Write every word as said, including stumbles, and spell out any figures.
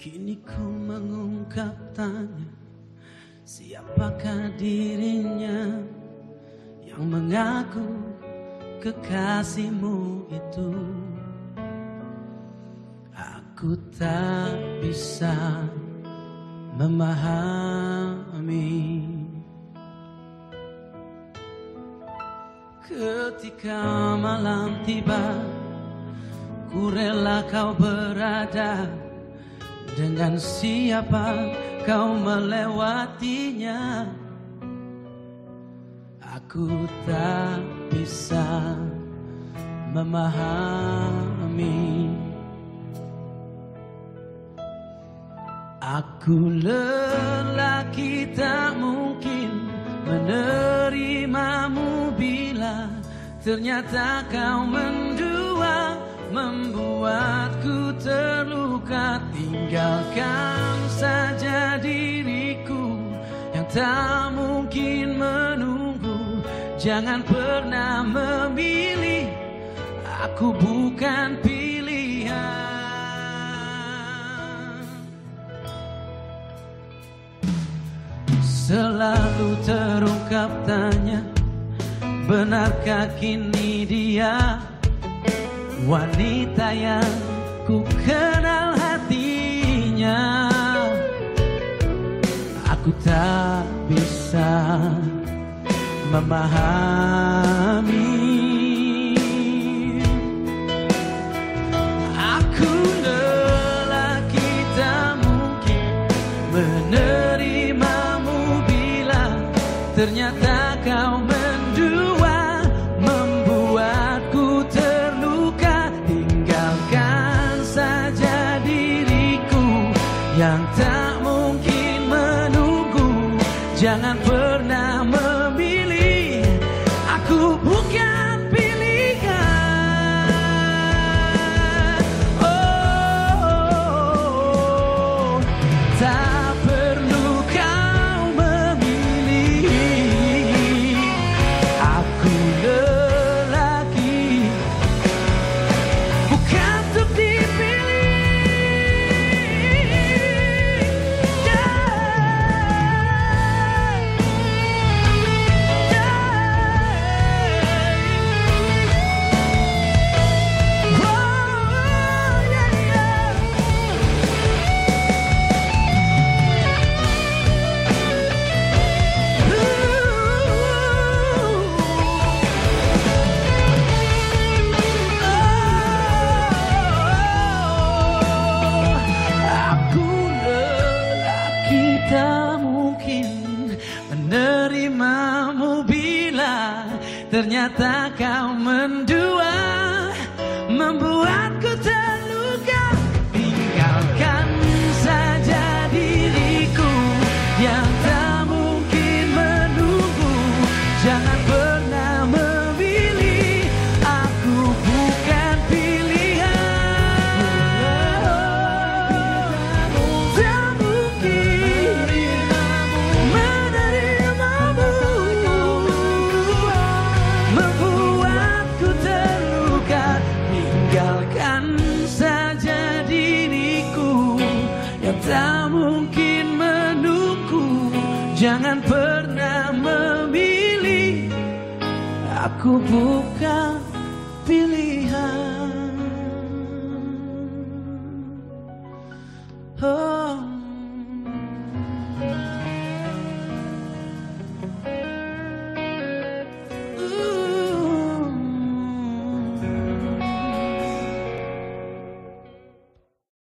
Kini ku mengungkap tanya, siapakah dirinya yang mengaku kekasihmu itu? Aku tak bisa memahami. Ketika malam tiba, ku rela kau berada. Dengan siapa kau melewatinya, aku tak bisa memahami. Aku lelaki tak mungkin menerimamu bila ternyata kau mendua, membuatku terluka. Tinggalkan saja diriku yang tak mungkin menunggu. Jangan pernah memilih, aku bukan pilihan. Selalu terungkap tanya, benarkah kini dia wanita yang ku kenal hatinya? Aku tak bisa memahami. Aku lelaki tak mungkin menerimamu bila ternyata kau mendua, membuatku terluka. Tinggalkan saja diriku yang tak mungkin menunggu. Jangan pernah memilih, aku bukan pilihan. Oh, oh, oh. Tak perlu kau memilih, aku lelaki bukan untuk dipilih. Tak mungkin menerimamu bila ternyata kau mendua, membuatku terluka. Tinggalkan saja diriku yang tak mungkin menunggu. Jangan pernah memilih, aku bukan pilihan. Tak mungkin menerimamu, membuatku terluka. Tinggalkan saja diriku yang tak mungkin menunggu. Jangan pernah memilih, aku bukan pilihan. Oh.